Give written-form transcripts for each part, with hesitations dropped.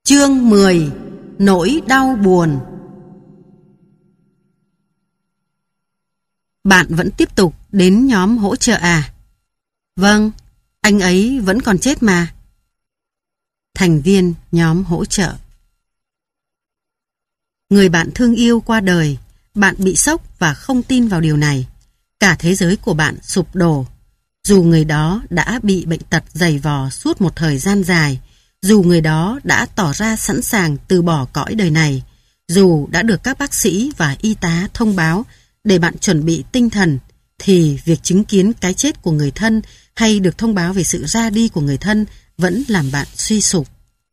Chương 10: Nỗi đau buồn. Bạn vẫn tiếp tục đến nhóm hỗ trợ à? Vâng, anh ấy vẫn còn chết mà. Thành viên nhóm hỗ trợ. Người bạn thương yêu qua đời, bạn bị sốc và không tin vào điều này. Cả thế giới của bạn sụp đổ. Dù người đó đã bị bệnh tật dày vò suốt một thời gian dài, dù người đó đã tỏ ra sẵn sàng từ bỏ cõi đời này, dù đã được các bác sĩ và y tá thông báo để bạn chuẩn bị tinh thần, thì việc chứng kiến cái chết của người thân hay được thông báo về sự ra đi của người thân vẫn làm bạn suy sụp.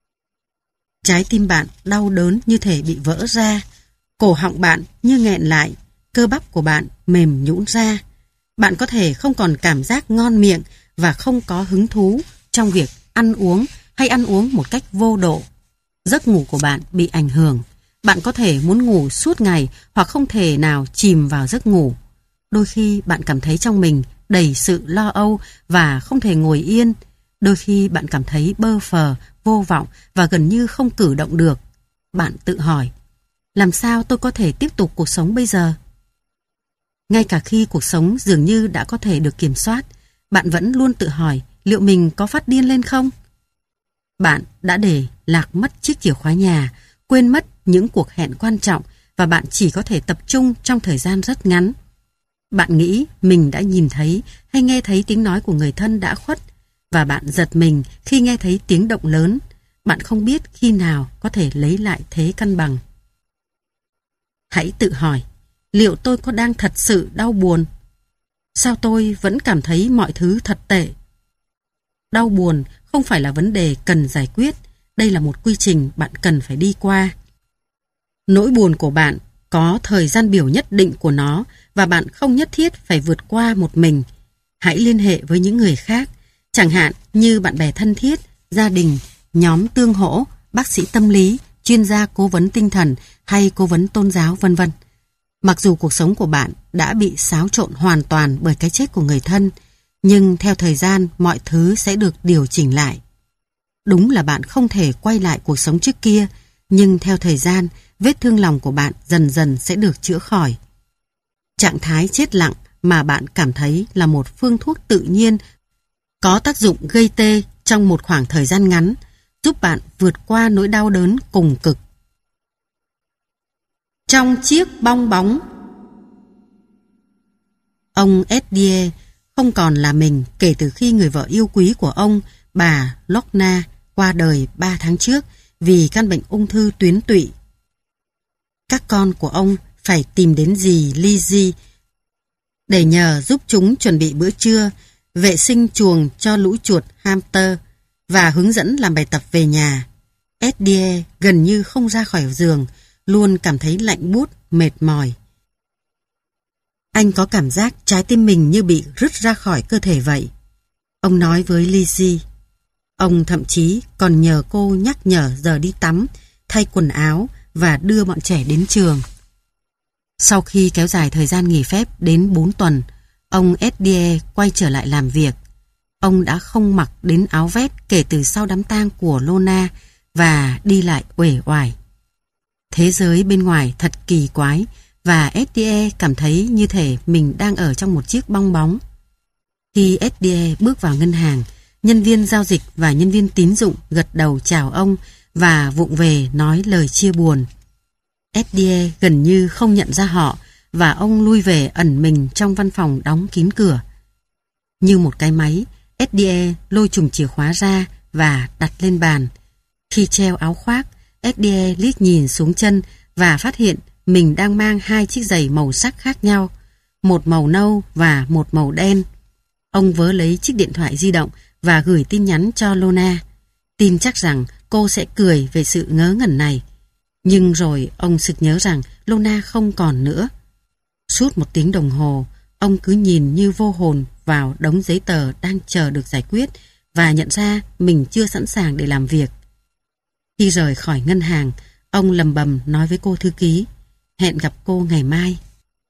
Trái tim bạn đau đớn như thể bị vỡ ra, cổ họng bạn như nghẹn lại, cơ bắp của bạn mềm nhũn ra. Bạn có thể không còn cảm giác ngon miệng và không có hứng thú trong việc ăn uống hay ăn uống một cách vô độ. Giấc ngủ của bạn bị ảnh hưởng. Bạn có thể muốn ngủ suốt ngày hoặc không thể nào chìm vào giấc ngủ. Đôi khi bạn cảm thấy trong mình đầy sự lo âu và không thể ngồi yên. Đôi khi bạn cảm thấy bơ phờ, vô vọng và gần như không cử động được. Bạn tự hỏi, làm sao tôi có thể tiếp tục cuộc sống bây giờ? Ngay cả khi cuộc sống dường như đã có thể được kiểm soát, bạn vẫn luôn tự hỏi liệu mình có phát điên lên không? Bạn đã để lạc mất chiếc chìa khóa nhà, quên mất những cuộc hẹn quan trọng và bạn chỉ có thể tập trung trong thời gian rất ngắn. Bạn nghĩ mình đã nhìn thấy hay nghe thấy tiếng nói của người thân đã khuất và bạn giật mình khi nghe thấy tiếng động lớn. Bạn không biết khi nào có thể lấy lại thế cân bằng. Hãy tự hỏi, liệu tôi có đang thật sự đau buồn? Sao tôi vẫn cảm thấy mọi thứ thật tệ? Đau buồn không phải là vấn đề cần giải quyết, đây là một quy trình bạn cần phải đi qua. Nỗi buồn của bạn có thời gian biểu nhất định của nó và bạn không nhất thiết phải vượt qua một mình. Hãy liên hệ với những người khác, chẳng hạn như bạn bè thân thiết, gia đình, nhóm tương hỗ, bác sĩ tâm lý, chuyên gia cố vấn tinh thần hay cố vấn tôn giáo vân vân. Mặc dù cuộc sống của bạn đã bị xáo trộn hoàn toàn bởi cái chết của người thân, nhưng theo thời gian mọi thứ sẽ được điều chỉnh lại. Đúng là bạn không thể quay lại cuộc sống trước kia, nhưng theo thời gian, vết thương lòng của bạn dần dần sẽ được chữa khỏi. Trạng thái chết lặng mà bạn cảm thấy là một phương thuốc tự nhiên có tác dụng gây tê trong một khoảng thời gian ngắn, giúp bạn vượt qua nỗi đau đớn cùng cực. Trong chiếc bong bóng. Ông Eddie không còn là mình kể từ khi người vợ yêu quý của ông, bà Lorna, qua đời 3 tháng trước vì căn bệnh ung thư tuyến tụy. Các con của ông phải tìm đến dì Lizzie để nhờ giúp chúng chuẩn bị bữa trưa, vệ sinh chuồng cho lũ chuột hamster và hướng dẫn làm bài tập về nhà. Eddie gần như không ra khỏi giường, luôn cảm thấy lạnh buốt, mệt mỏi. Anh có cảm giác trái tim mình như bị rứt ra khỏi cơ thể vậy. Ông nói với Lizzie. Ông thậm chí còn nhờ cô nhắc nhở giờ đi tắm, thay quần áo và đưa bọn trẻ đến trường. Sau khi kéo dài thời gian nghỉ phép đến 4 tuần, ông Eddie quay trở lại làm việc. Ông đã không mặc đến áo vest kể từ sau đám tang của Lorna và đi lại uể oải. Thế giới bên ngoài thật kỳ quái và Eddie cảm thấy như thể mình đang ở trong một chiếc bong bóng. Khi Eddie bước vào ngân hàng, nhân viên giao dịch và nhân viên tín dụng gật đầu chào ông và vụng về nói lời chia buồn. Eddie gần như không nhận ra họ và ông lui về ẩn mình trong văn phòng đóng kín cửa. Như một cái máy, Eddie lôi chùm chìa khóa ra và đặt lên bàn. Khi treo áo khoác, Eddie liếc nhìn xuống chân và phát hiện mình đang mang 2 chiếc giày màu sắc khác nhau, một màu nâu và một màu đen. Ông vớ lấy chiếc điện thoại di động và gửi tin nhắn cho Lorna, tin chắc rằng cô sẽ cười về sự ngớ ngẩn này. Nhưng rồi ông sực nhớ rằng Lorna không còn nữa. Suốt 1 tiếng đồng hồ, ông cứ nhìn như vô hồn vào đống giấy tờ đang chờ được giải quyết và nhận ra mình chưa sẵn sàng để làm việc. Khi rời khỏi ngân hàng, ông lầm bầm nói với cô thư ký, hẹn gặp cô ngày mai.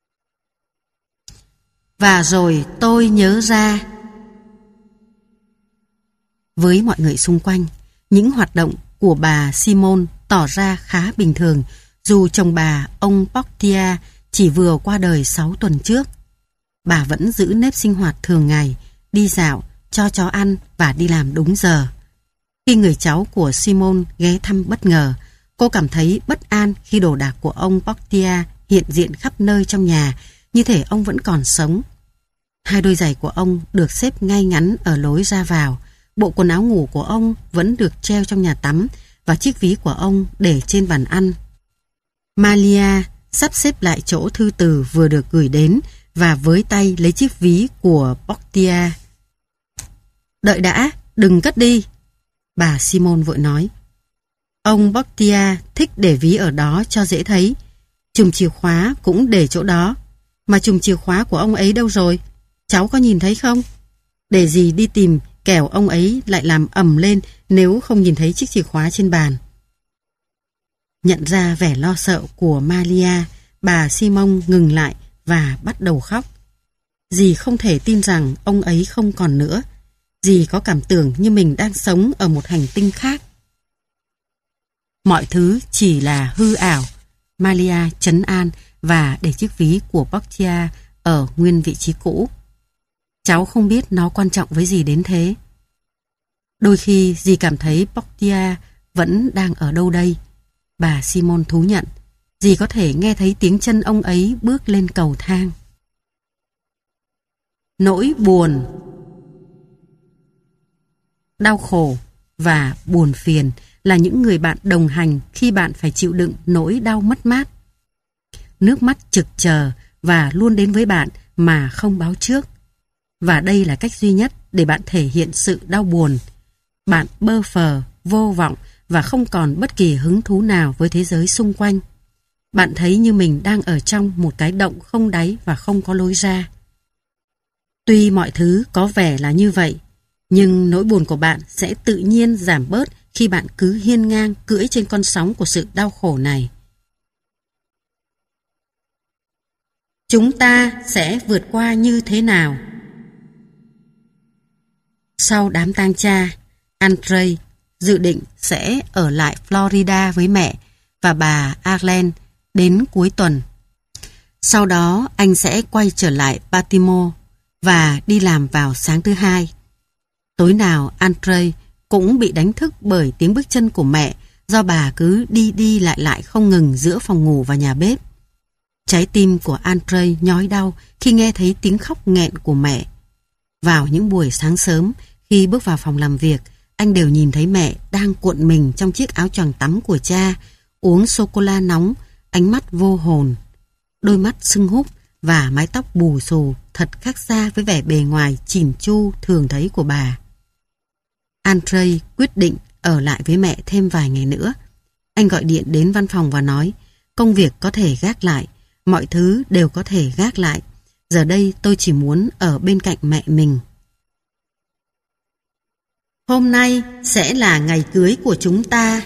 Và rồi tôi nhớ ra. Với mọi người xung quanh, những hoạt động của bà Simone tỏ ra khá bình thường, dù chồng bà, ông Portia, chỉ vừa qua đời 6 tuần trước. Bà vẫn giữ nếp sinh hoạt thường ngày, đi dạo, cho chó ăn và đi làm đúng giờ. Khi người cháu của Simone ghé thăm bất ngờ, cô cảm thấy bất an khi đồ đạc của ông Portia hiện diện khắp nơi trong nhà, như thể ông vẫn còn sống. 2 đôi giày của ông được xếp ngay ngắn ở lối ra vào, bộ quần áo ngủ của ông vẫn được treo trong nhà tắm và chiếc ví của ông để trên bàn ăn. Malia sắp xếp lại chỗ thư từ vừa được gửi đến và với tay lấy chiếc ví của Portia. Đợi đã, đừng cất đi, bà Simone vội nói. Ông Portia thích để ví ở đó cho dễ thấy. Chùm chìa khóa cũng để chỗ đó. Mà chùm chìa khóa của ông ấy đâu rồi? Cháu có nhìn thấy không? Để gì đi tìm, kẻo ông ấy lại làm ầm lên nếu không nhìn thấy chiếc chìa khóa trên bàn. Nhận ra vẻ lo sợ của Malia, bà Simone ngừng lại và bắt đầu khóc. Dì không thể tin rằng ông ấy không còn nữa. Dì có cảm tưởng như mình đang sống ở một hành tinh khác. Mọi thứ chỉ là hư ảo. Malia trấn an và để chiếc ví của Portia ở nguyên vị trí cũ. Cháu không biết nó quan trọng với dì đến thế. Đôi khi dì cảm thấy Portia vẫn đang ở đâu đây. Bà Simone thú nhận, dì có thể nghe thấy tiếng chân ông ấy bước lên cầu thang. Nỗi buồn, đau khổ và buồn phiền là những người bạn đồng hành khi bạn phải chịu đựng nỗi đau mất mát. Nước mắt trực chờ và luôn đến với bạn mà không báo trước. Và đây là cách duy nhất để bạn thể hiện sự đau buồn. Bạn bơ phờ, vô vọng và không còn bất kỳ hứng thú nào với thế giới xung quanh. Bạn thấy như mình đang ở trong một cái động không đáy và không có lối ra. Tuy mọi thứ có vẻ là như vậy, nhưng nỗi buồn của bạn sẽ tự nhiên giảm bớt khi bạn cứ hiên ngang cưỡi trên con sóng của sự đau khổ này. Chúng ta sẽ vượt qua như thế nào? Sau đám tang cha, Andrei dự định sẽ ở lại Florida với mẹ và bà Arlene đến cuối tuần. Sau đó anh sẽ quay trở lại Baltimore và đi làm vào sáng thứ Hai. Tối nào Andrei cũng bị đánh thức bởi tiếng bước chân của mẹ do bà cứ đi đi lại lại không ngừng giữa phòng ngủ và nhà bếp. Trái tim của Andrei nhói đau khi nghe thấy tiếng khóc nghẹn của mẹ. Vào những buổi sáng sớm, khi bước vào phòng làm việc, anh đều nhìn thấy mẹ đang cuộn mình trong chiếc áo choàng tắm của cha, uống sô-cô-la nóng, ánh mắt vô hồn. Đôi mắt sưng húp và mái tóc bù xù thật khác xa với vẻ bề ngoài chỉn chu thường thấy của bà. Andrei quyết định ở lại với mẹ thêm vài ngày nữa. Anh gọi điện đến văn phòng và nói, công việc có thể gác lại, mọi thứ đều có thể gác lại. Giờ đây tôi chỉ muốn ở bên cạnh mẹ mình. Hôm nay sẽ là ngày cưới của chúng ta.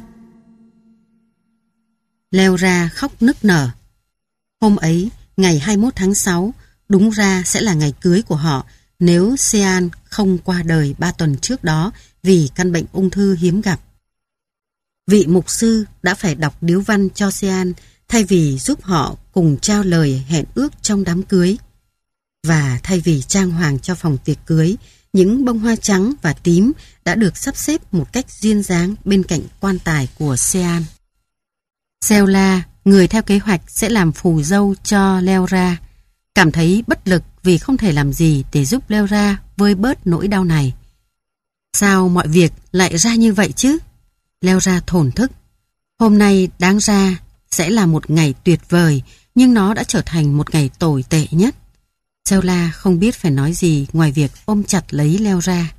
Laura khóc nức nở. Hôm ấy, ngày 21 tháng 6, đúng ra sẽ là ngày cưới của họ nếu Sean không qua đời 3 tuần trước đó vì căn bệnh ung thư hiếm gặp. Vị mục sư đã phải đọc điếu văn cho Sean thay vì giúp họ cùng trao lời hẹn ước trong đám cưới. Và thay vì trang hoàng cho phòng tiệc cưới, những bông hoa trắng và tím đã được sắp xếp một cách duyên dáng bên cạnh quan tài của Sean. Sheila, người theo kế hoạch sẽ làm phù dâu cho Laura, cảm thấy bất lực vì không thể làm gì để giúp Laura vơi bớt nỗi đau này. Sao mọi việc lại ra như vậy chứ? Laura thổn thức. Hôm nay đáng ra sẽ là một ngày tuyệt vời, nhưng nó đã trở thành một ngày tồi tệ nhất. Sheila không biết phải nói gì ngoài việc ôm chặt lấy Laura.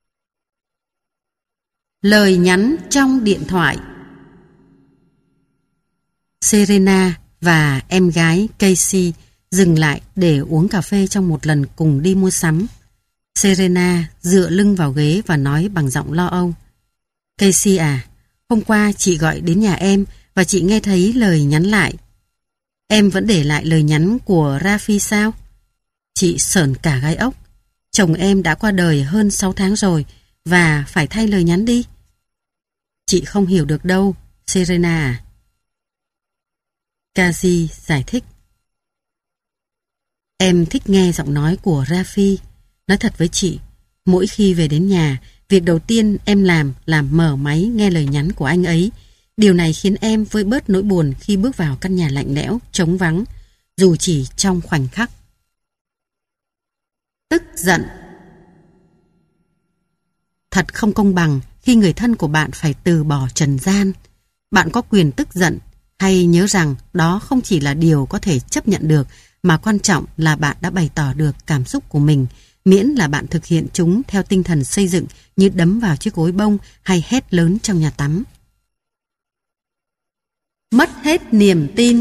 Lời nhắn trong điện thoại. Serena và em gái Casey dừng lại để uống cà phê trong một lần cùng đi mua sắm. Serena dựa lưng vào ghế và nói bằng giọng lo âu. Casey à, hôm qua chị gọi đến nhà em và chị nghe thấy lời nhắn lại. Em vẫn để lại lời nhắn của Rafi sao? Chị sởn cả gai ốc. Chồng em đã qua đời hơn 6 tháng rồi và phải thay lời nhắn đi. Chị không hiểu được đâu, Serena à. Kazi giải thích. Em thích nghe giọng nói của Rafi. Nói thật với chị, mỗi khi về đến nhà, việc đầu tiên em làm là mở máy nghe lời nhắn của anh ấy. Điều này khiến em vơi bớt nỗi buồn khi bước vào căn nhà lạnh lẽo, trống vắng, dù chỉ trong khoảnh khắc. Tức giận. Thật không công bằng khi người thân của bạn phải từ bỏ trần gian. Bạn có quyền tức giận, hay nhớ rằng đó không chỉ là điều có thể chấp nhận được, mà quan trọng là bạn đã bày tỏ được cảm xúc của mình, miễn là bạn thực hiện chúng theo tinh thần xây dựng như đấm vào chiếc gối bông hay hét lớn trong nhà tắm. Mất hết niềm tin.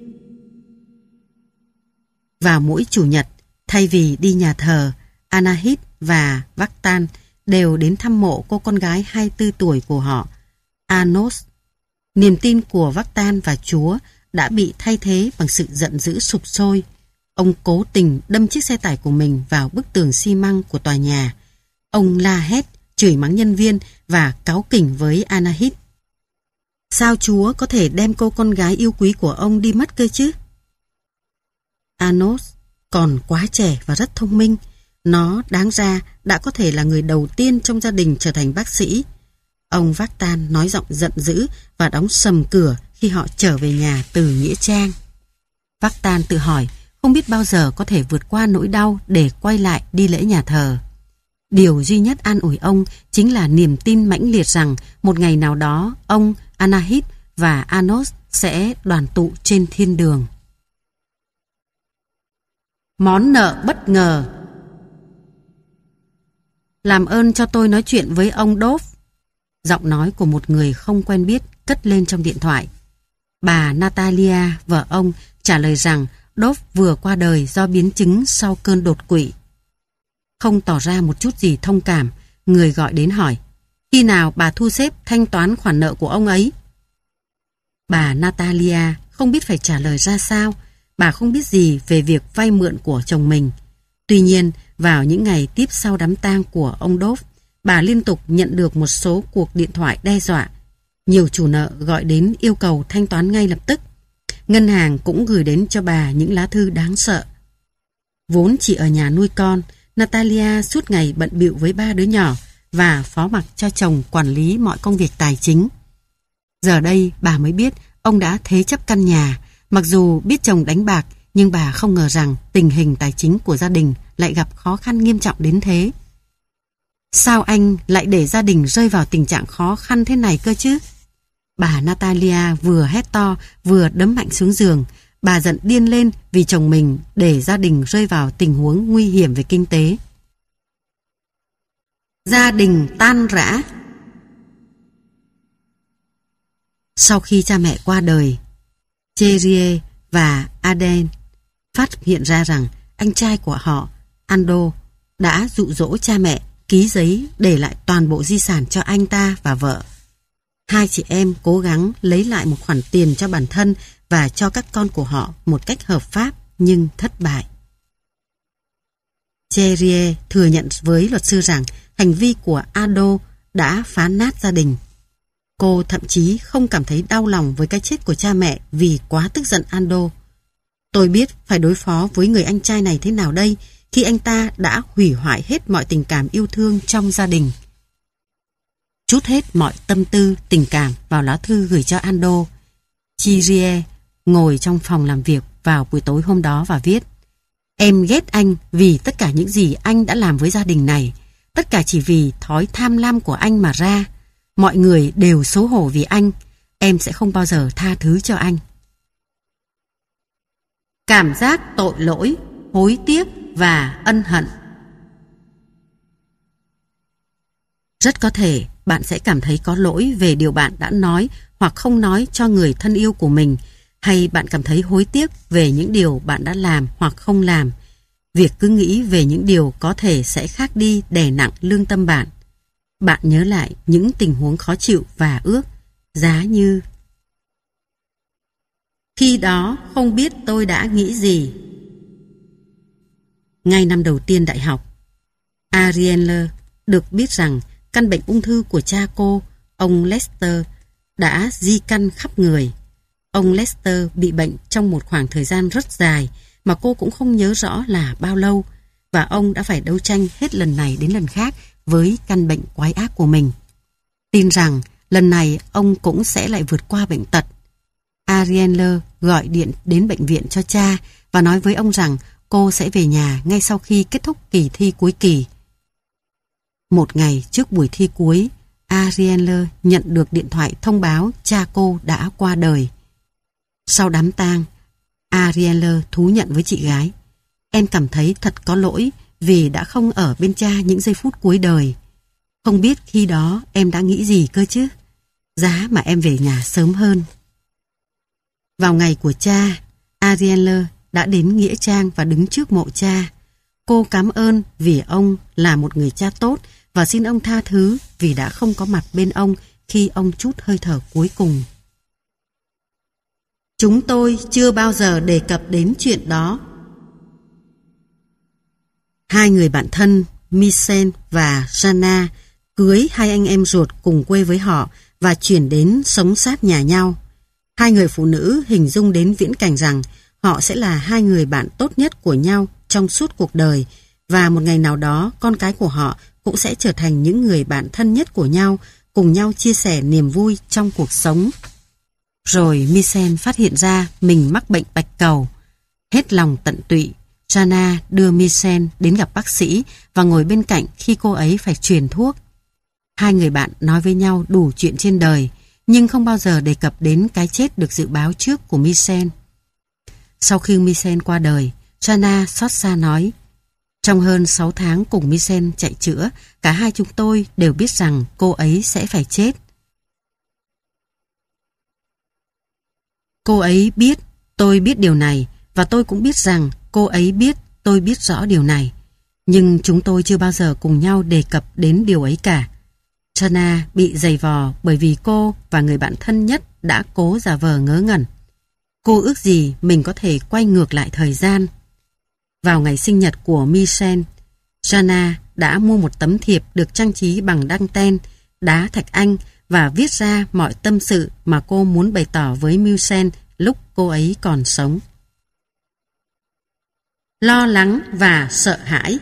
Vào mỗi chủ nhật, thay vì đi nhà thờ, Anahit và Vaktan đều đến thăm mộ cô con gái 24 tuổi của họ, Anos. Niềm tin của Vaktan và Chúa đã bị thay thế bằng sự giận dữ sục sôi. Ông cố tình đâm chiếc xe tải của mình vào bức tường xi măng của tòa nhà. Ông la hét, chửi mắng nhân viên và cáu kỉnh với Anahit. Sao Chúa có thể đem cô con gái yêu quý của ông đi mất cơ chứ? Anos còn quá trẻ và rất thông minh. Nó đáng ra đã có thể là người đầu tiên trong gia đình trở thành bác sĩ. Ông Vaktan nói giọng giận dữ và đóng sầm cửa khi họ trở về nhà từ nghĩa trang. Vaktan tự hỏi không biết bao giờ có thể vượt qua nỗi đau để quay lại đi lễ nhà thờ. Điều duy nhất an ủi ông chính là niềm tin mãnh liệt rằng một ngày nào đó ông, Anahit và Anos sẽ đoàn tụ trên thiên đường. Món nợ bất ngờ. Làm ơn cho tôi nói chuyện với ông Dove. Giọng nói của một người không quen biết cất lên trong điện thoại. Bà Natalia, vợ ông, trả lời rằng Dove vừa qua đời do biến chứng sau cơn đột quỵ. Không tỏ ra một chút gì thông cảm, người gọi đến hỏi, khi nào bà thu xếp thanh toán khoản nợ của ông ấy? Bà Natalia không biết phải trả lời ra sao. Bà không biết gì về việc vay mượn của chồng mình. Tuy nhiên, vào những ngày tiếp sau đám tang của ông Dove, bà liên tục nhận được một số cuộc điện thoại đe dọa. Nhiều chủ nợ gọi đến yêu cầu thanh toán ngay lập tức. Ngân hàng cũng gửi đến cho bà những lá thư đáng sợ. Vốn chỉ ở nhà nuôi con, Natalia suốt ngày bận bịu với 3 đứa nhỏ và phó mặc cho chồng quản lý mọi công việc tài chính. Giờ đây bà mới biết ông đã thế chấp căn nhà. Mặc dù biết chồng đánh bạc, nhưng bà không ngờ rằng tình hình tài chính của gia đình lại gặp khó khăn nghiêm trọng đến thế. Sao anh lại để gia đình rơi vào tình trạng khó khăn thế này cơ chứ? Bà Natalia vừa hét to vừa đấm mạnh xuống giường. Bà giận điên lên vì chồng mình để gia đình rơi vào tình huống nguy hiểm về kinh tế. Gia đình tan rã. Sau khi cha mẹ qua đời, Thierry và Aden phát hiện ra rằng anh trai của họ, Ando, đã dụ dỗ cha mẹ ký giấy để lại toàn bộ di sản cho anh ta và vợ. Hai chị em cố gắng lấy lại một khoản tiền cho bản thân và cho các con của họ một cách hợp pháp nhưng thất bại. Thierry thừa nhận với luật sư rằng hành vi của Ando đã phá nát gia đình. Cô thậm chí không cảm thấy đau lòng với cái chết của cha mẹ vì quá tức giận Ando. Tôi biết phải đối phó với người anh trai này thế nào đây khi anh ta đã hủy hoại hết mọi tình cảm yêu thương trong gia đình. Trút hết mọi tâm tư, tình cảm vào lá thư gửi cho Ando. Thierry ngồi trong phòng làm việc vào buổi tối hôm đó và viết: Em ghét anh vì tất cả những gì anh đã làm với gia đình này. Tất cả chỉ vì thói tham lam của anh mà ra. Mọi người đều xấu hổ vì anh. Em sẽ không bao giờ tha thứ cho anh. Cảm giác tội lỗi, hối tiếc và ân hận. Rất có thể bạn sẽ cảm thấy có lỗi về điều bạn đã nói hoặc không nói cho người thân yêu của mình, hay bạn cảm thấy hối tiếc về những điều bạn đã làm hoặc không làm. Việc cứ nghĩ về những điều có thể sẽ khác đi đè nặng lương tâm bạn. Bạn nhớ lại những tình huống khó chịu và ước, giá như: Khi đó không biết tôi đã nghĩ gì. Ngay năm đầu tiên đại học, Arielle được biết rằng căn bệnh ung thư của cha cô, ông Lester đã di căn khắp người. Ông Lester bị bệnh trong một khoảng thời gian rất dài mà cô cũng không nhớ rõ là bao lâu, và ông đã phải đấu tranh hết lần này đến lần khác với căn bệnh quái ác của mình. Tin rằng lần này ông cũng sẽ lại vượt qua bệnh tật. Arielle gọi điện đến bệnh viện cho cha và nói với ông rằng cô sẽ về nhà ngay sau khi kết thúc kỳ thi cuối kỳ. Một ngày trước buổi thi cuối, Arielle nhận được điện thoại thông báo cha cô đã qua đời. Sau đám tang, Arielle thú nhận với chị gái: "Em cảm thấy thật có lỗi vì đã không ở bên cha những giây phút cuối đời. Không biết khi đó em đã nghĩ gì cơ chứ. Giá mà em về nhà sớm hơn." Vào ngày của cha, Arielle đã đến nghĩa trang và đứng trước mộ cha. Cô cảm ơn vì ông là một người cha tốt và xin ông tha thứ vì đã không có mặt bên ông khi ông trút hơi thở cuối cùng. Chúng tôi chưa bao giờ đề cập đến chuyện đó. Hai người bạn thân Michel và Jana cưới hai anh em ruột cùng quê với họ và chuyển đến sống sát nhà nhau. Hai người phụ nữ hình dung đến viễn cảnh rằng họ sẽ là hai người bạn tốt nhất của nhau trong suốt cuộc đời, và một ngày nào đó con cái của họ cũng sẽ trở thành những người bạn thân nhất của nhau, cùng nhau chia sẻ niềm vui trong cuộc sống. Rồi Michel phát hiện ra mình mắc bệnh bạch cầu. Hết lòng tận tụy, Jana đưa Michel đến gặp bác sĩ và ngồi bên cạnh khi cô ấy phải truyền thuốc. Hai người bạn nói với nhau đủ chuyện trên đời, nhưng không bao giờ đề cập đến cái chết được dự báo trước của Michel. Sau khi Michel qua đời, Jana xót xa nói: "Trong hơn 6 tháng cùng Michel chạy chữa, cả hai chúng tôi đều biết rằng cô ấy sẽ phải chết. Cô ấy biết, tôi biết điều này, và tôi cũng biết rằng cô ấy biết, tôi biết rõ điều này. Nhưng chúng tôi chưa bao giờ cùng nhau đề cập đến điều ấy cả." Jana bị giày vò bởi vì cô và người bạn thân nhất đã cố giả vờ ngớ ngẩn. Cô ước gì mình có thể quay ngược lại thời gian. Vào ngày sinh nhật của Michel, Jana đã mua một tấm thiệp được trang trí bằng đăng ten, đá thạch anh và viết ra mọi tâm sự mà cô muốn bày tỏ với Michel lúc cô ấy còn sống. Lo lắng và sợ hãi.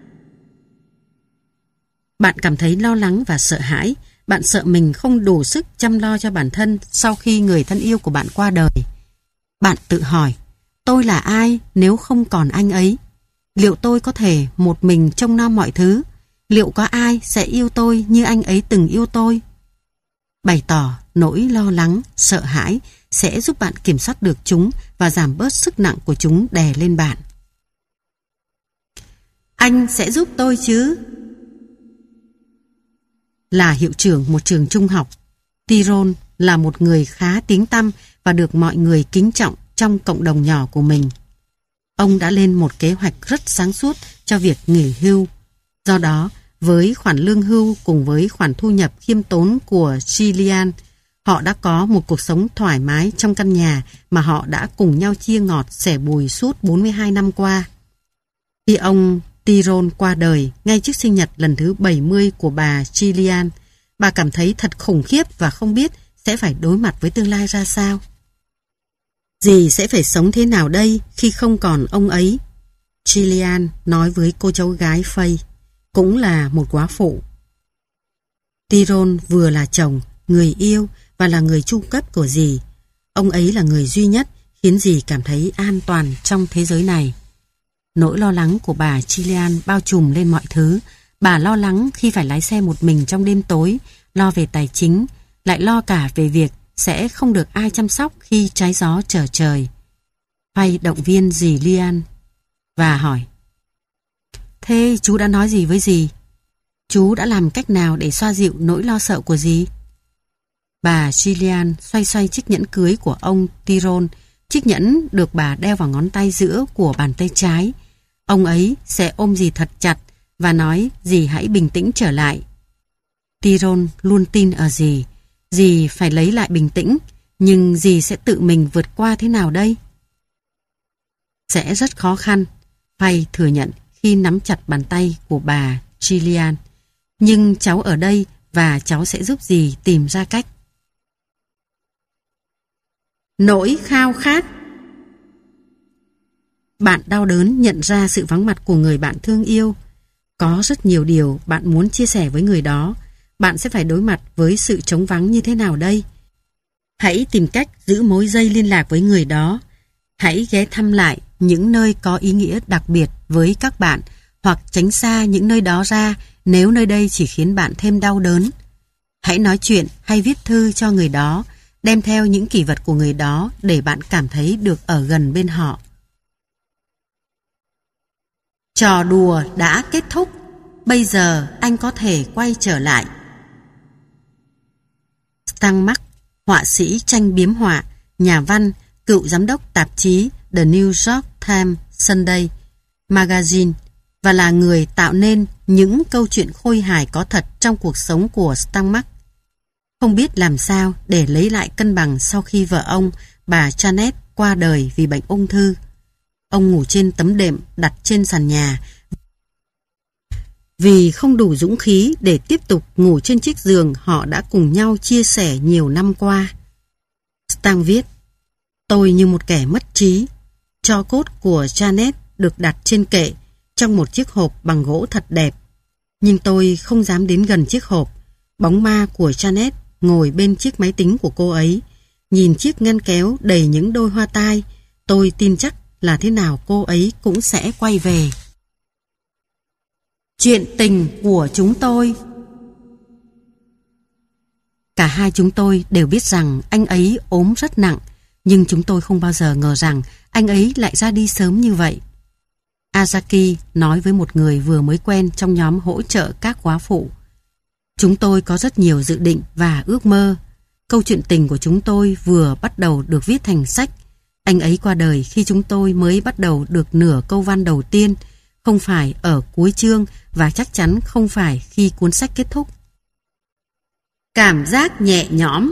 Bạn cảm thấy lo lắng và sợ hãi. Bạn sợ mình không đủ sức chăm lo cho bản thân sau khi người thân yêu của bạn qua đời. Bạn tự hỏi: tôi là ai nếu không còn anh ấy? Liệu tôi có thể một mình trông nom mọi thứ? Liệu có ai sẽ yêu tôi như anh ấy từng yêu tôi? Bày tỏ nỗi lo lắng, sợ hãi sẽ giúp bạn kiểm soát được chúng và giảm bớt sức nặng của chúng đè lên bạn. Anh sẽ giúp tôi chứ? Là hiệu trưởng một trường trung học, Tyrone là một người khá tiếng tăm và được mọi người kính trọng trong cộng đồng nhỏ của mình. Ông đã lên một kế hoạch rất sáng suốt cho việc nghỉ hưu. Do đó, với khoản lương hưu cùng với khoản thu nhập khiêm tốn của Gillian, họ đã có một cuộc sống thoải mái trong căn nhà mà họ đã cùng nhau chia ngọt sẻ bùi suốt 42 năm qua. Khi ông Tyrone qua đời ngay trước sinh nhật lần thứ 70 của bà Gillian, bà cảm thấy thật khủng khiếp và không biết sẽ phải đối mặt với tương lai ra sao. Dì sẽ phải sống thế nào đây khi không còn ông ấy? Gillian nói với cô cháu gái Faye, cũng là một góa phụ. Tyrone vừa là chồng, người yêu và là người chu cấp của dì. Ông ấy là người duy nhất khiến dì cảm thấy an toàn trong thế giới này. Nỗi lo lắng của bà Gillian bao trùm lên mọi thứ. Bà lo lắng khi phải lái xe một mình trong đêm tối, lo về tài chính, lại lo cả về việc sẽ không được ai chăm sóc khi trái gió trở trời. Faye động viên dì Lian và hỏi: thế chú đã nói gì với dì? Chú đã làm cách nào để xoa dịu nỗi lo sợ của dì? Bà Gillian xoay xoay chiếc nhẫn cưới của ông Tyrone. Chiếc nhẫn được bà đeo vào ngón tay giữa của bàn tay trái. Ông ấy sẽ ôm dì thật chặt và nói dì hãy bình tĩnh trở lại. Tyrone luôn tin ở dì. Dì phải lấy lại bình tĩnh, nhưng dì sẽ tự mình vượt qua thế nào đây? Sẽ rất khó khăn, Faye thừa nhận khi nắm chặt bàn tay của bà Gillian. Nhưng cháu ở đây và cháu sẽ giúp dì tìm ra cách. Nỗi khao khát. Bạn đau đớn nhận ra sự vắng mặt của người bạn thương yêu. Có rất nhiều điều bạn muốn chia sẻ với người đó. Bạn sẽ phải đối mặt với sự trống vắng như thế nào đây? Hãy tìm cách giữ mối dây liên lạc với người đó. Hãy ghé thăm lại những nơi có ý nghĩa đặc biệt với các bạn, hoặc tránh xa những nơi đó ra nếu nơi đây chỉ khiến bạn thêm đau đớn. Hãy nói chuyện hay viết thư cho người đó, đem theo những kỷ vật của người đó để bạn cảm thấy được ở gần bên họ. Trò đùa đã kết thúc, bây giờ anh có thể quay trở lại. Stan Mark, họa sĩ tranh biếm họa, nhà văn, cựu giám đốc tạp chí The New York Times Sunday Magazine và là người tạo nên những câu chuyện khôi hài có thật trong cuộc sống của Stan Mark. Không biết làm sao để lấy lại cân bằng sau khi vợ ông, bà Janet, qua đời vì bệnh ung thư. Ông ngủ trên tấm đệm đặt trên sàn nhà vì không đủ dũng khí để tiếp tục ngủ trên chiếc giường họ đã cùng nhau chia sẻ nhiều năm qua. Stan viết: Tôi như một kẻ mất trí. Tro cốt của Janet được đặt trên kệ trong một chiếc hộp bằng gỗ thật đẹp. Nhưng tôi không dám đến gần chiếc hộp. Bóng ma của Janet ngồi bên chiếc máy tính của cô ấy. Nhìn chiếc ngăn kéo đầy những đôi hoa tai, tôi tin chắc là thế nào cô ấy cũng sẽ quay về. Chuyện tình của chúng tôi. Cả hai chúng tôi đều biết rằng anh ấy ốm rất nặng, nhưng chúng tôi không bao giờ ngờ rằng anh ấy lại ra đi sớm như vậy. Azaki nói với một người vừa mới quen trong nhóm hỗ trợ các góa phụ. Chúng tôi có rất nhiều dự định và ước mơ. Câu chuyện tình của chúng tôi vừa bắt đầu được viết thành sách. Anh ấy qua đời khi chúng tôi mới bắt đầu được nửa câu văn đầu tiên, không phải ở cuối chương và chắc chắn không phải khi cuốn sách kết thúc. Cảm giác nhẹ nhõm.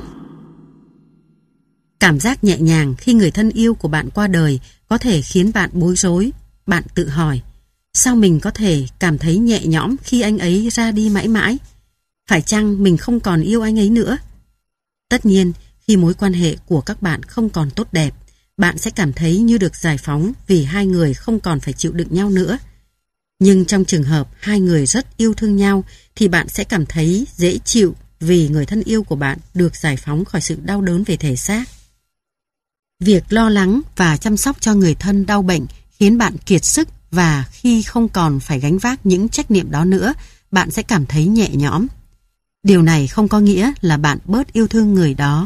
Cảm giác nhẹ nhàng khi người thân yêu của bạn qua đời có thể khiến bạn bối rối. Bạn tự hỏi, sao mình có thể cảm thấy nhẹ nhõm khi anh ấy ra đi mãi mãi? Phải chăng mình không còn yêu anh ấy nữa? Tất nhiên, khi mối quan hệ của các bạn không còn tốt đẹp, bạn sẽ cảm thấy như được giải phóng vì hai người không còn phải chịu đựng nhau nữa. Nhưng trong trường hợp hai người rất yêu thương nhau thì bạn sẽ cảm thấy dễ chịu vì người thân yêu của bạn được giải phóng khỏi sự đau đớn về thể xác. Việc lo lắng và chăm sóc cho người thân đau bệnh khiến bạn kiệt sức, và khi không còn phải gánh vác những trách nhiệm đó nữa, bạn sẽ cảm thấy nhẹ nhõm. Điều này không có nghĩa là bạn bớt yêu thương người đó.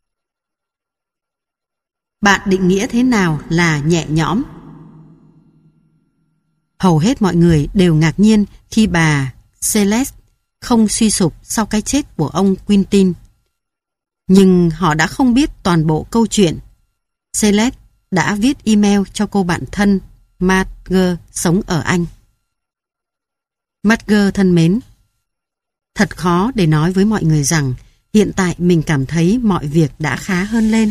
Bạn định nghĩa thế nào là nhẹ nhõm? Hầu hết mọi người đều ngạc nhiên khi bà Celeste không suy sụp sau cái chết của ông Quentin. Nhưng họ đã không biết toàn bộ câu chuyện. Celeste đã viết email cho cô bạn thân Marge sống ở Anh. Marge thân mến, thật khó để nói với mọi người rằng hiện tại mình cảm thấy mọi việc đã khá hơn lên.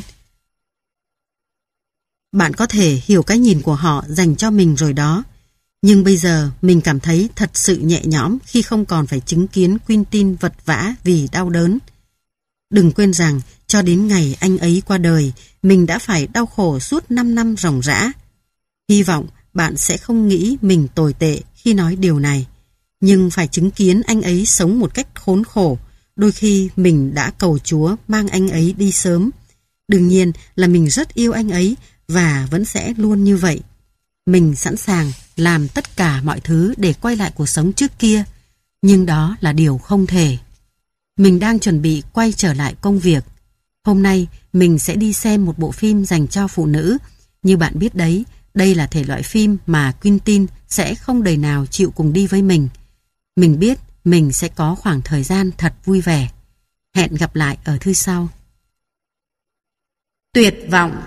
Bạn có thể hiểu cái nhìn của họ dành cho mình rồi đó. Nhưng bây giờ mình cảm thấy thật sự nhẹ nhõm khi không còn phải chứng kiến Quentin vật vã vì đau đớn. Đừng quên rằng cho đến ngày anh ấy qua đời, mình đã phải đau khổ suốt 5 năm ròng rã. Hy vọng bạn sẽ không nghĩ mình tồi tệ khi nói điều này. Nhưng phải chứng kiến anh ấy sống một cách khốn khổ, đôi khi mình đã cầu Chúa mang anh ấy đi sớm. Đương nhiên là mình rất yêu anh ấy và vẫn sẽ luôn như vậy. Mình sẵn sàng làm tất cả mọi thứ để quay lại cuộc sống trước kia, nhưng đó là điều không thể. Mình đang chuẩn bị quay trở lại công việc. Hôm nay mình sẽ đi xem một bộ phim dành cho phụ nữ. Như bạn biết đấy, đây là thể loại phim mà Quentin sẽ không đời nào chịu cùng đi với mình. Mình biết mình sẽ có khoảng thời gian thật vui vẻ. Hẹn gặp lại ở thư sau. Tuyệt vọng.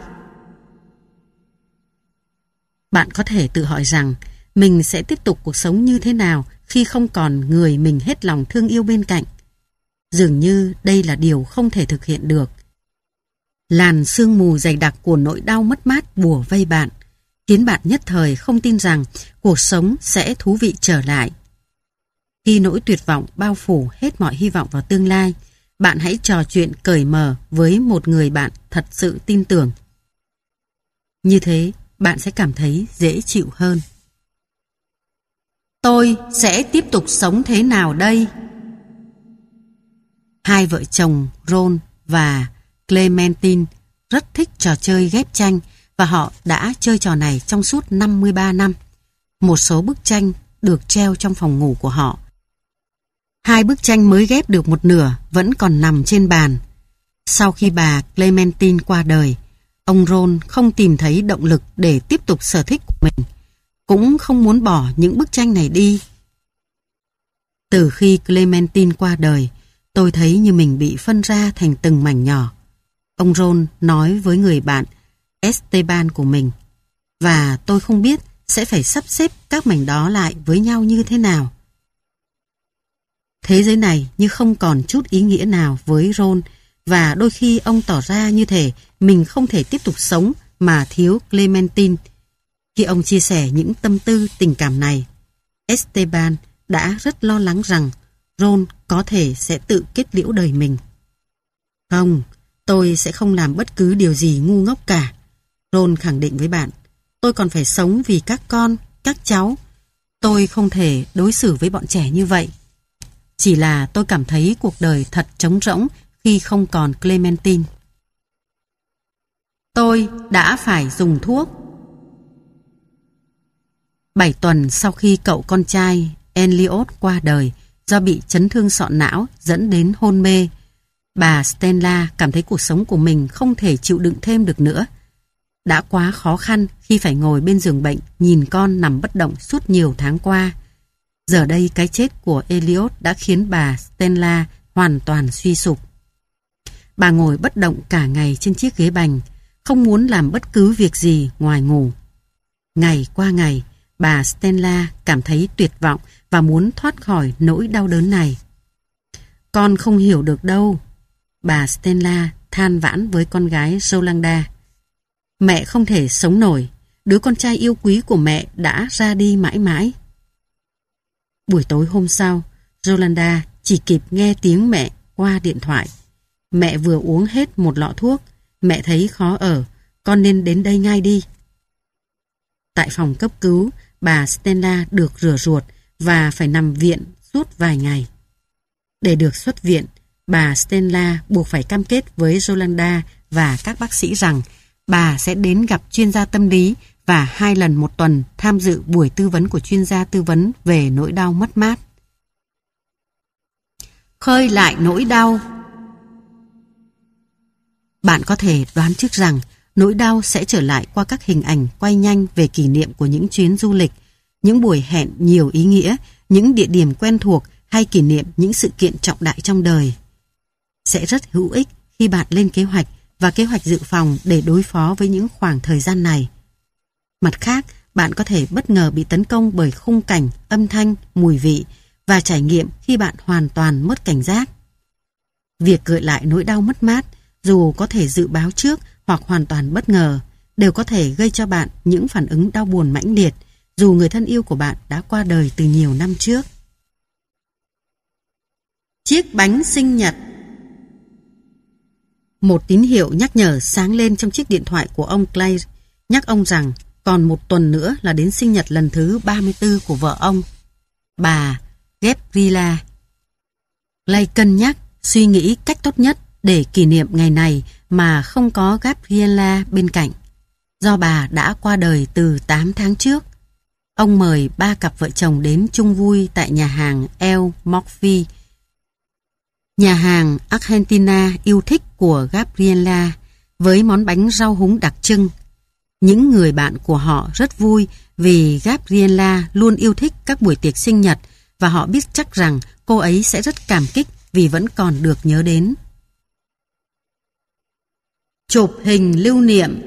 Bạn có thể tự hỏi rằng mình sẽ tiếp tục cuộc sống như thế nào khi không còn người mình hết lòng thương yêu bên cạnh. Dường như đây là điều không thể thực hiện được. Làn sương mù dày đặc của nỗi đau mất mát bủa vây bạn, khiến bạn nhất thời không tin rằng cuộc sống sẽ thú vị trở lại. Khi nỗi tuyệt vọng bao phủ hết mọi hy vọng vào tương lai, bạn hãy trò chuyện cởi mở với một người bạn thật sự tin tưởng. Như thế, bạn sẽ cảm thấy dễ chịu hơn. Tôi sẽ tiếp tục sống thế nào đây? Hai vợ chồng Ron và Clementine rất thích trò chơi ghép tranh và họ đã chơi trò này trong suốt 53 năm. Một số bức tranh được treo trong phòng ngủ của họ. Hai bức tranh mới ghép được một nửa vẫn còn nằm trên bàn. Sau khi bà Clementine qua đời, ông Ron không tìm thấy động lực để tiếp tục sở thích của mình, cũng không muốn bỏ những bức tranh này đi. Từ khi Clementine qua đời, tôi thấy như mình bị phân ra thành từng mảnh nhỏ. Ông Ron nói với người bạn Esteban của mình, và tôi không biết sẽ phải sắp xếp các mảnh đó lại với nhau như thế nào. Thế giới này như không còn chút ý nghĩa nào với Ron, và đôi khi ông tỏ ra như thể mình không thể tiếp tục sống mà thiếu Clementine. Khi ông chia sẻ những tâm tư tình cảm này, Esteban đã rất lo lắng rằng Ron có thể sẽ tự kết liễu đời mình. Không, tôi sẽ không làm bất cứ điều gì ngu ngốc cả. Ron khẳng định với bạn, tôi còn phải sống vì các con, các cháu. Tôi không thể đối xử với bọn trẻ như vậy. Chỉ là tôi cảm thấy cuộc đời thật trống rỗng khi không còn Clementine. Tôi đã phải dùng thuốc. 7 tuần sau khi cậu con trai Elliot qua đời do bị chấn thương sọ não dẫn đến hôn mê, bà Stella cảm thấy cuộc sống của mình không thể chịu đựng thêm được nữa. Đã quá khó khăn khi phải ngồi bên giường bệnh nhìn con nằm bất động suốt nhiều tháng qua. Giờ đây cái chết của Elliot đã khiến bà Stella hoàn toàn suy sụp. Bà ngồi bất động cả ngày trên chiếc ghế bành, không muốn làm bất cứ việc gì ngoài ngủ. Ngày qua ngày, bà Stella cảm thấy tuyệt vọng và muốn thoát khỏi nỗi đau đớn này. Con không hiểu được đâu, bà Stella than vãn với con gái Yolanda. Mẹ không thể sống nổi, đứa con trai yêu quý của mẹ đã ra đi mãi mãi. Buổi tối hôm sau, Yolanda chỉ kịp nghe tiếng mẹ qua điện thoại. Mẹ vừa uống hết một lọ thuốc, mẹ thấy khó ở, con nên đến đây ngay đi. Tại phòng cấp cứu, bà Stella được rửa ruột và phải nằm viện suốt vài ngày. Để được xuất viện, bà Stella buộc phải cam kết với Yolanda và các bác sĩ rằng bà sẽ đến gặp chuyên gia tâm lý và 2 lần một tuần tham dự buổi tư vấn của chuyên gia tư vấn về nỗi đau mất mát. Khơi lại nỗi đau. Bạn có thể đoán trước rằng nỗi đau sẽ trở lại qua các hình ảnh quay nhanh về kỷ niệm của những chuyến du lịch, những buổi hẹn nhiều ý nghĩa, những địa điểm quen thuộc hay kỷ niệm những sự kiện trọng đại trong đời. Sẽ rất hữu ích khi bạn lên kế hoạch và kế hoạch dự phòng để đối phó với những khoảng thời gian này. Mặt khác, bạn có thể bất ngờ bị tấn công bởi khung cảnh, âm thanh, mùi vị và trải nghiệm khi bạn hoàn toàn mất cảnh giác. Việc gợi lại nỗi đau mất mát, dù có thể dự báo trước hoặc hoàn toàn bất ngờ, đều có thể gây cho bạn những phản ứng đau buồn mãnh liệt, dù người thân yêu của bạn đã qua đời từ nhiều năm trước. Chiếc bánh sinh nhật. Một tín hiệu nhắc nhở sáng lên trong chiếc điện thoại của ông Clay, nhắc ông rằng còn một tuần nữa là đến sinh nhật lần thứ 34 của vợ ông, bà Gabriela. Clay cân nhắc, suy nghĩ cách tốt nhất để kỷ niệm ngày này mà không có Gabriela bên cạnh, do bà đã qua đời từ 8 tháng trước. Ông mời 3 cặp vợ chồng đến chung vui tại nhà hàng El Morphy, nhà hàng Argentina yêu thích của Gabriela, với món bánh rau húng đặc trưng. Những người bạn của họ rất vui vì Gabriela luôn yêu thích các buổi tiệc sinh nhật và họ biết chắc rằng cô ấy sẽ rất cảm kích vì vẫn còn được nhớ đến. Chụp hình lưu niệm.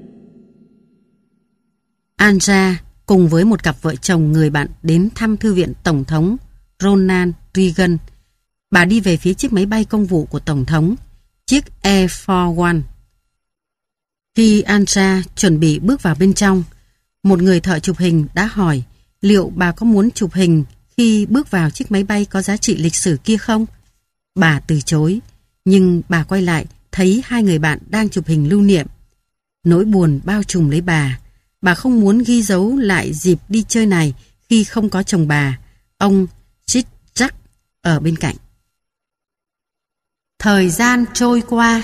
Anja cùng với một cặp vợ chồng người bạn đến thăm thư viện Tổng thống Ronald Reagan. Bà đi về phía chiếc máy bay công vụ của Tổng thống, chiếc Air Force One. Khi Anja chuẩn bị bước vào bên trong, một người thợ chụp hình đã hỏi liệu bà có muốn chụp hình khi bước vào chiếc máy bay có giá trị lịch sử kia không? Bà từ chối, nhưng bà quay lại thấy hai người bạn đang chụp hình lưu niệm. Nỗi buồn bao trùm lấy bà. Bà không muốn ghi dấu lại dịp đi chơi này khi không có chồng bà, ông Jack ở bên cạnh. Thời gian trôi qua.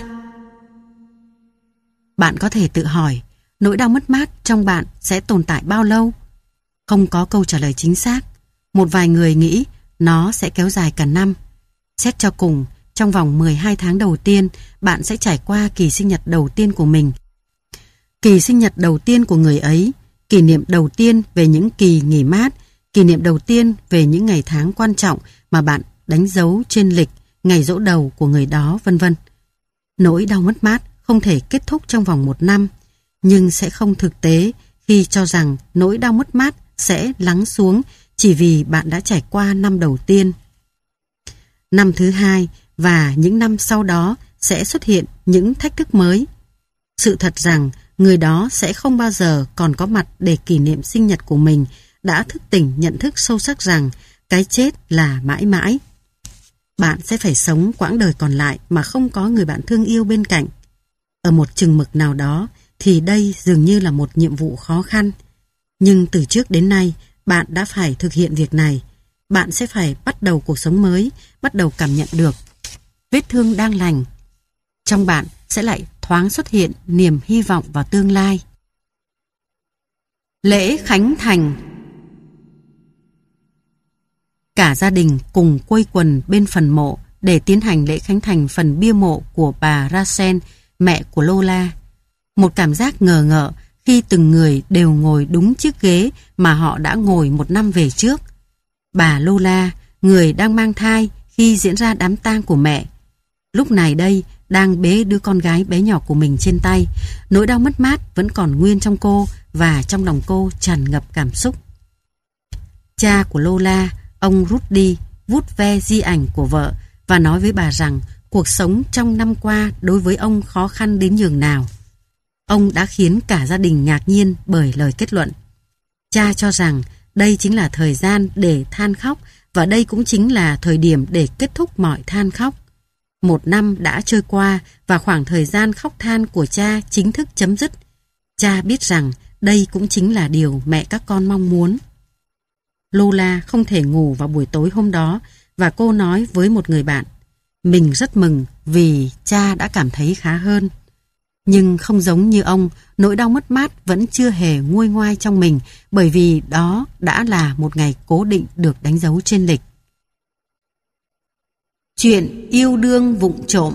Bạn có thể tự hỏi, nỗi đau mất mát trong bạn sẽ tồn tại bao lâu? Không có câu trả lời chính xác. Một vài người nghĩ nó sẽ kéo dài cả năm. Xét cho cùng, trong vòng 12 tháng đầu tiên, bạn sẽ trải qua kỳ sinh nhật đầu tiên của mình. Kỳ sinh nhật đầu tiên của người ấy, kỷ niệm đầu tiên về những kỳ nghỉ mát, kỷ niệm đầu tiên về những ngày tháng quan trọng mà bạn đánh dấu trên lịch, ngày giỗ đầu của người đó, vân vân. Nỗi đau mất mát không thể kết thúc trong vòng 1 năm, nhưng sẽ không thực tế khi cho rằng nỗi đau mất mát sẽ lắng xuống chỉ vì bạn đã trải qua năm đầu tiên. Năm thứ hai và những năm sau đó sẽ xuất hiện những thách thức mới. Sự thật rằng người đó sẽ không bao giờ còn có mặt để kỷ niệm sinh nhật của mình đã thức tỉnh nhận thức sâu sắc rằng cái chết là mãi mãi. Bạn sẽ phải sống quãng đời còn lại mà không có người bạn thương yêu bên cạnh. Ở một chừng mực nào đó thì đây dường như là một nhiệm vụ khó khăn. Nhưng từ trước đến nay, bạn đã phải thực hiện việc này. Bạn sẽ phải bắt đầu cuộc sống mới, bắt đầu cảm nhận được vết thương đang lành. Trong bạn sẽ lại thoáng xuất hiện niềm hy vọng vào tương lai. Lễ khánh thành. Cả gia đình cùng quây quần bên phần mộ để tiến hành lễ khánh thành phần bia mộ của bà Rachel, mẹ của Lola. Một cảm giác ngờ ngợ khi từng người đều ngồi đúng chiếc ghế mà họ đã ngồi 1 năm về trước. Bà Lola, người đang mang thai khi diễn ra đám tang của mẹ, lúc này đây đang bế đứa con gái bé nhỏ của mình trên tay. Nỗi đau mất mát vẫn còn nguyên trong cô và trong lòng cô tràn ngập cảm xúc. Cha của Lola, ông Rudy, vuốt ve di ảnh của vợ và nói với bà rằng cuộc sống trong năm qua đối với ông khó khăn đến nhường nào. Ông đã khiến cả gia đình ngạc nhiên bởi lời kết luận. Cha cho rằng đây chính là thời gian để than khóc và đây cũng chính là thời điểm để kết thúc mọi than khóc. 1 năm đã trôi qua và khoảng thời gian khóc than của cha chính thức chấm dứt. Cha biết rằng đây cũng chính là điều mẹ các con mong muốn. Lola không thể ngủ vào buổi tối hôm đó và cô nói với một người bạn, mình rất mừng vì cha đã cảm thấy khá hơn. Nhưng không giống như ông, nỗi đau mất mát vẫn chưa hề nguôi ngoai trong mình bởi vì đó đã là một ngày cố định được đánh dấu trên lịch. Chuyện yêu đương vụng trộm.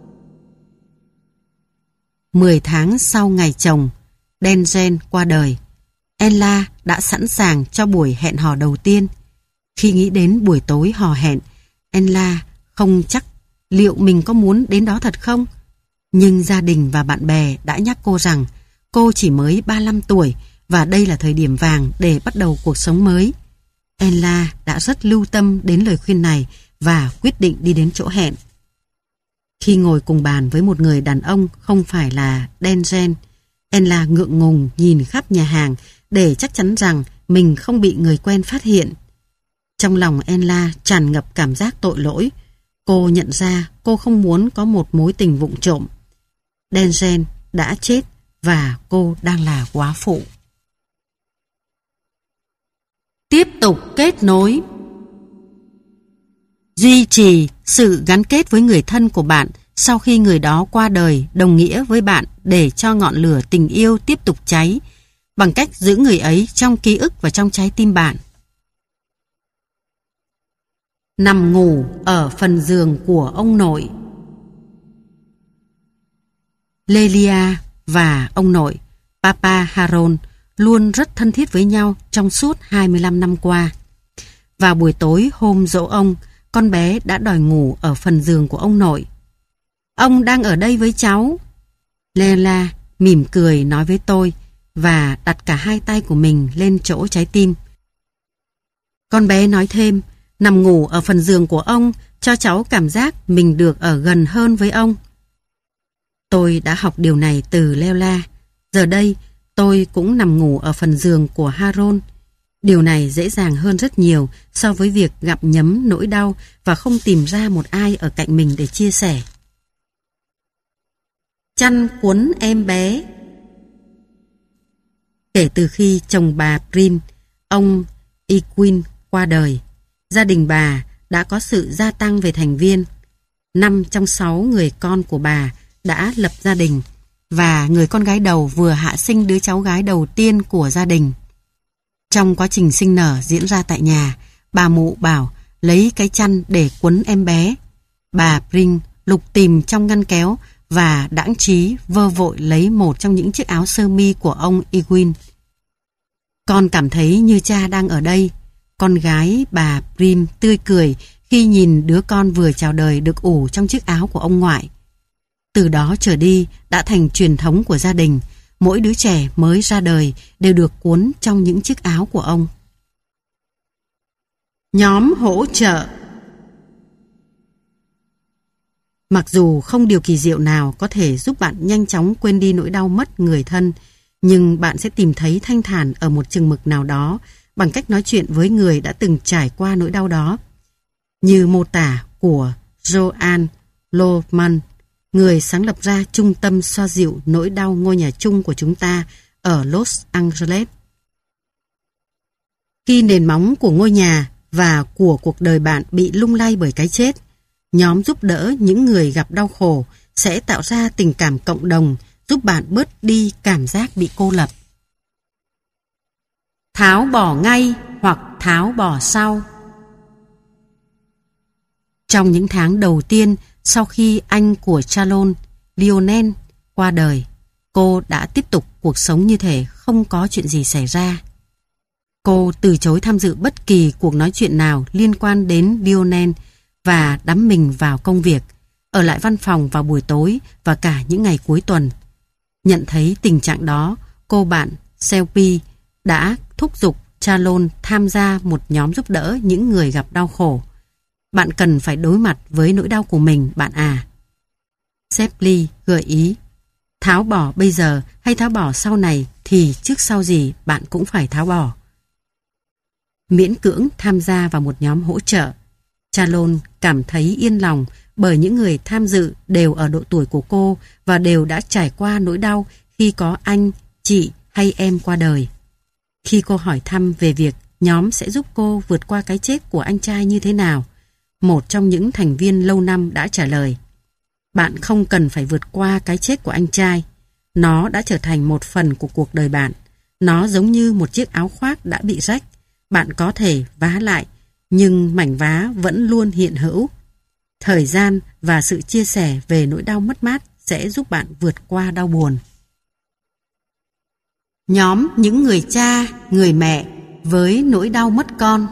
10 tháng sau ngày chồng, Denzel qua đời, Ella đã sẵn sàng cho buổi hẹn hò đầu tiên. Khi nghĩ đến buổi tối hò hẹn, Ella không chắc liệu mình có muốn đến đó thật không. Nhưng gia đình và bạn bè đã nhắc cô rằng cô chỉ mới 35 tuổi và đây là thời điểm vàng để bắt đầu cuộc sống mới. Ella đã rất lưu tâm đến lời khuyên này và quyết định đi đến chỗ hẹn. Khi ngồi cùng bàn với một người đàn ông không phải là Denzel, Ella ngượng ngùng nhìn khắp nhà hàng để chắc chắn rằng mình không bị người quen phát hiện. Trong lòng Ella tràn ngập cảm giác tội lỗi. Cô nhận ra cô không muốn có một mối tình vụng trộm. Denzel đã chết và cô đang là góa phụ. Tiếp tục kết nối. Duy trì sự gắn kết với người thân của bạn sau khi người đó qua đời đồng nghĩa với bạn để cho ngọn lửa tình yêu tiếp tục cháy bằng cách giữ người ấy trong ký ức và trong trái tim bạn. Nằm ngủ ở phần giường của ông nội. Lelia và ông nội, Papa Harold, luôn rất thân thiết với nhau trong suốt 25 năm qua. Vào buổi tối hôm giỗ ông, con bé đã đòi ngủ ở phần giường của ông nội. Ông đang ở đây với cháu. Leila mỉm cười nói với tôi và đặt cả hai tay của mình lên chỗ trái tim. Con bé nói thêm, nằm ngủ ở phần giường của ông cho cháu cảm giác mình được ở gần hơn với ông. Tôi đã học điều này từ Leila. Giờ đây tôi cũng nằm ngủ ở phần giường của Harold. Điều này dễ dàng hơn rất nhiều so với việc gặm nhấm nỗi đau và không tìm ra một ai ở cạnh mình để chia sẻ. Chăn cuốn em bé. Kể từ khi chồng bà Prin, ông Equin qua đời, gia đình bà đã có sự gia tăng về thành viên. 5 trong 6 người con của bà đã lập gia đình và người con gái đầu vừa hạ sinh đứa cháu gái đầu tiên của gia đình. Trong quá trình sinh nở diễn ra tại nhà, bà mụ bảo lấy cái chăn để quấn em bé. Bà Prin lục tìm trong ngăn kéo và đãng trí vơ vội lấy một trong những chiếc áo sơ mi của ông Equin. Con cảm thấy như cha đang ở đây. Con gái bà Prim tươi cười khi nhìn đứa con vừa chào đời được ủ trong chiếc áo của ông ngoại. Từ đó trở đi đã thành truyền thống của gia đình. Mỗi đứa trẻ mới ra đời đều được cuốn trong những chiếc áo của ông. Nhóm hỗ trợ. Mặc dù không điều kỳ diệu nào có thể giúp bạn nhanh chóng quên đi nỗi đau mất người thân, nhưng bạn sẽ tìm thấy thanh thản ở một chừng mực nào đó bằng cách nói chuyện với người đã từng trải qua nỗi đau đó. Như mô tả của Joan Lohman, người sáng lập ra trung tâm xoa dịu nỗi đau ngôi nhà chung của chúng ta ở Los Angeles. Khi nền móng của ngôi nhà và của cuộc đời bạn bị lung lay bởi cái chết, nhóm giúp đỡ những người gặp đau khổ sẽ tạo ra tình cảm cộng đồng, giúp bạn bớt đi cảm giác bị cô lập. Tháo bỏ ngay hoặc tháo bỏ sau. Trong những tháng đầu tiên sau khi anh của Chalon, Lionel, qua đời, cô đã tiếp tục cuộc sống như thể không có chuyện gì xảy ra. Cô từ chối tham dự bất kỳ cuộc nói chuyện nào liên quan đến Lionel và đắm mình vào công việc, ở lại văn phòng vào buổi tối và cả những ngày cuối tuần. Nhận thấy tình trạng đó, cô bạn Selby đã thúc giục Chalon tham gia một nhóm giúp đỡ những người gặp đau khổ. Bạn cần phải đối mặt với nỗi đau của mình, bạn à. Selby gợi ý, tháo bỏ bây giờ hay tháo bỏ sau này thì trước sau gì bạn cũng phải tháo bỏ. Miễn cưỡng tham gia vào một nhóm hỗ trợ, Chalon cảm thấy yên lòng bởi những người tham dự đều ở độ tuổi của cô và đều đã trải qua nỗi đau khi có anh, chị hay em qua đời. Khi cô hỏi thăm về việc nhóm sẽ giúp cô vượt qua cái chết của anh trai như thế nào, một trong những thành viên lâu năm đã trả lời, bạn không cần phải vượt qua cái chết của anh trai. Nó đã trở thành một phần của cuộc đời bạn. Nó giống như một chiếc áo khoác đã bị rách. Bạn có thể vá lại, nhưng mảnh vá vẫn luôn hiện hữu. Thời gian và sự chia sẻ về nỗi đau mất mát sẽ giúp bạn vượt qua đau buồn. Nhóm những người cha, người mẹ với nỗi đau mất con.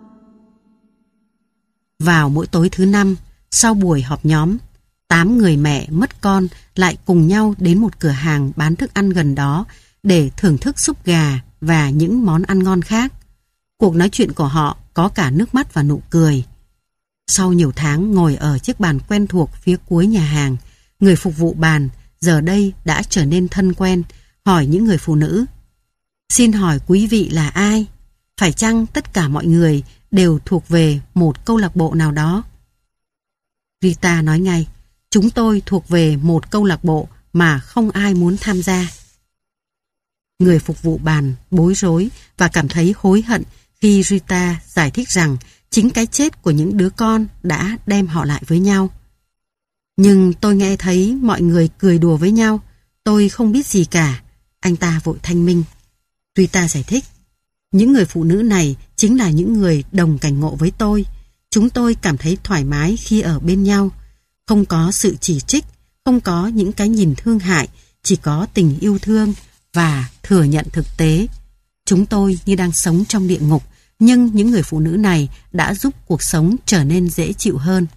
Vào mỗi tối thứ Năm, sau buổi họp nhóm, 8 người mẹ mất con lại cùng nhau đến một cửa hàng bán thức ăn gần đó để thưởng thức súp gà và những món ăn ngon khác. Cuộc nói chuyện của họ có cả nước mắt và nụ cười. Sau nhiều tháng ngồi ở chiếc bàn quen thuộc phía cuối nhà hàng, người phục vụ bàn giờ đây đã trở nên thân quen, hỏi những người phụ nữ, xin hỏi quý vị là ai? Phải chăng tất cả mọi người đều thuộc về một câu lạc bộ nào đó? Rita nói ngay, chúng tôi thuộc về một câu lạc bộ mà không ai muốn tham gia. Người phục vụ bàn bối rối và cảm thấy hối hận khi Rita giải thích rằng chính cái chết của những đứa con đã đem họ lại với nhau. Nhưng tôi nghe thấy mọi người cười đùa với nhau, tôi không biết gì cả, anh ta vội thanh minh. Rita giải thích, những người phụ nữ này chính là những người đồng cảnh ngộ với tôi. Chúng tôi cảm thấy thoải mái khi ở bên nhau. Không có sự chỉ trích, không có những cái nhìn thương hại, chỉ có tình yêu thương và thừa nhận thực tế. Chúng tôi như đang sống trong địa ngục, nhưng những người phụ nữ này đã giúp cuộc sống trở nên dễ chịu hơn.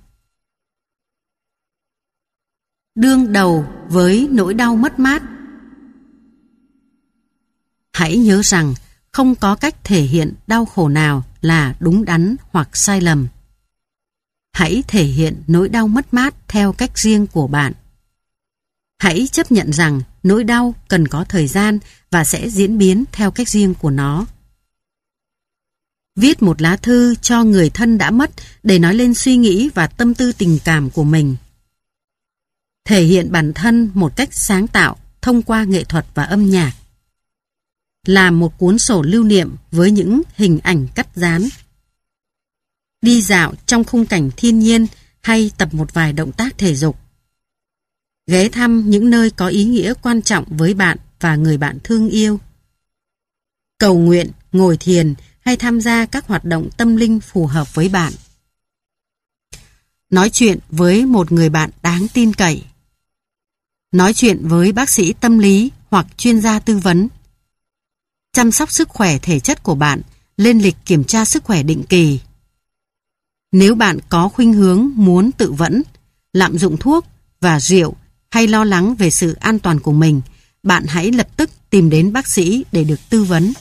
Đương đầu với nỗi đau mất mát. Hãy nhớ rằng không có cách thể hiện đau khổ nào là đúng đắn hoặc sai lầm. Hãy thể hiện nỗi đau mất mát theo cách riêng của bạn. Hãy chấp nhận rằng nỗi đau cần có thời gian và sẽ diễn biến theo cách riêng của nó. Viết một lá thư cho người thân đã mất để nói lên suy nghĩ và tâm tư tình cảm của mình. Thể hiện bản thân một cách sáng tạo thông qua nghệ thuật và âm nhạc. Làm một cuốn sổ lưu niệm với những hình ảnh cắt dán. Đi dạo trong khung cảnh thiên nhiên hay tập một vài động tác thể dục. Ghé thăm những nơi có ý nghĩa quan trọng với bạn và người bạn thương yêu. Cầu nguyện, ngồi thiền hay tham gia các hoạt động tâm linh phù hợp với bạn. Nói chuyện với một người bạn đáng tin cậy. Nói chuyện với bác sĩ tâm lý hoặc chuyên gia tư vấn. Chăm sóc sức khỏe thể chất của bạn, lên lịch kiểm tra sức khỏe định kỳ. Nếu bạn có khuynh hướng muốn tự vẫn, lạm dụng thuốc và rượu hay lo lắng về sự an toàn của mình, bạn hãy lập tức tìm đến bác sĩ để được tư vấn.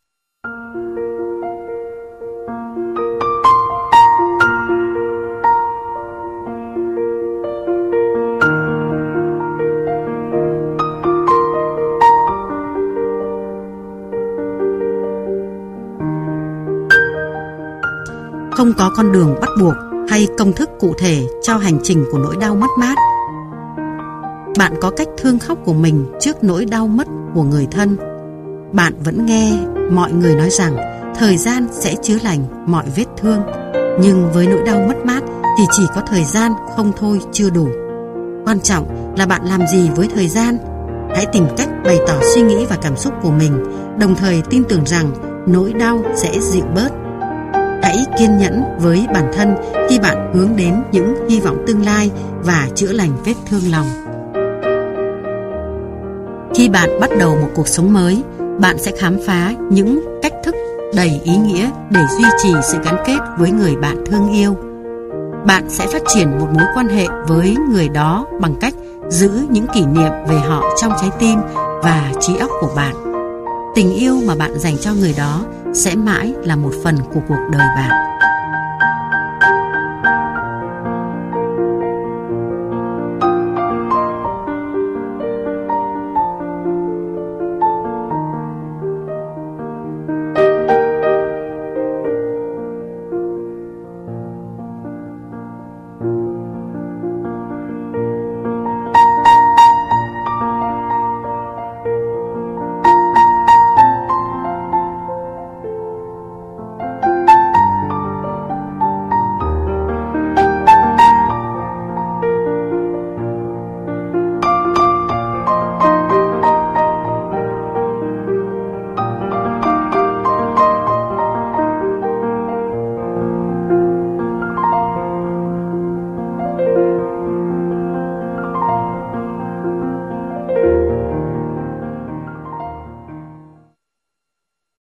Không có con đường bắt buộc hay công thức cụ thể cho hành trình của nỗi đau mất mát. Bạn có cách thương khóc của mình trước nỗi đau mất của người thân. Bạn vẫn nghe mọi người nói rằng thời gian sẽ chữa lành mọi vết thương, nhưng với nỗi đau mất mát thì chỉ có thời gian không thôi chưa đủ. Quan trọng là bạn làm gì với thời gian. Hãy tìm cách bày tỏ suy nghĩ và cảm xúc của mình, đồng thời tin tưởng rằng nỗi đau sẽ dịu bớt. Hãy kiên nhẫn với bản thân khi bạn hướng đến những hy vọng tương lai và chữa lành vết thương lòng. Khi bạn bắt đầu một cuộc sống mới, bạn sẽ khám phá những cách thức đầy ý nghĩa để duy trì sự gắn kết với người bạn thương yêu. Bạn sẽ phát triển một mối quan hệ với người đó bằng cách giữ những kỷ niệm về họ trong trái tim và trí óc của bạn. Tình yêu mà bạn dành cho người đó sẽ mãi là một phần của cuộc đời bạn.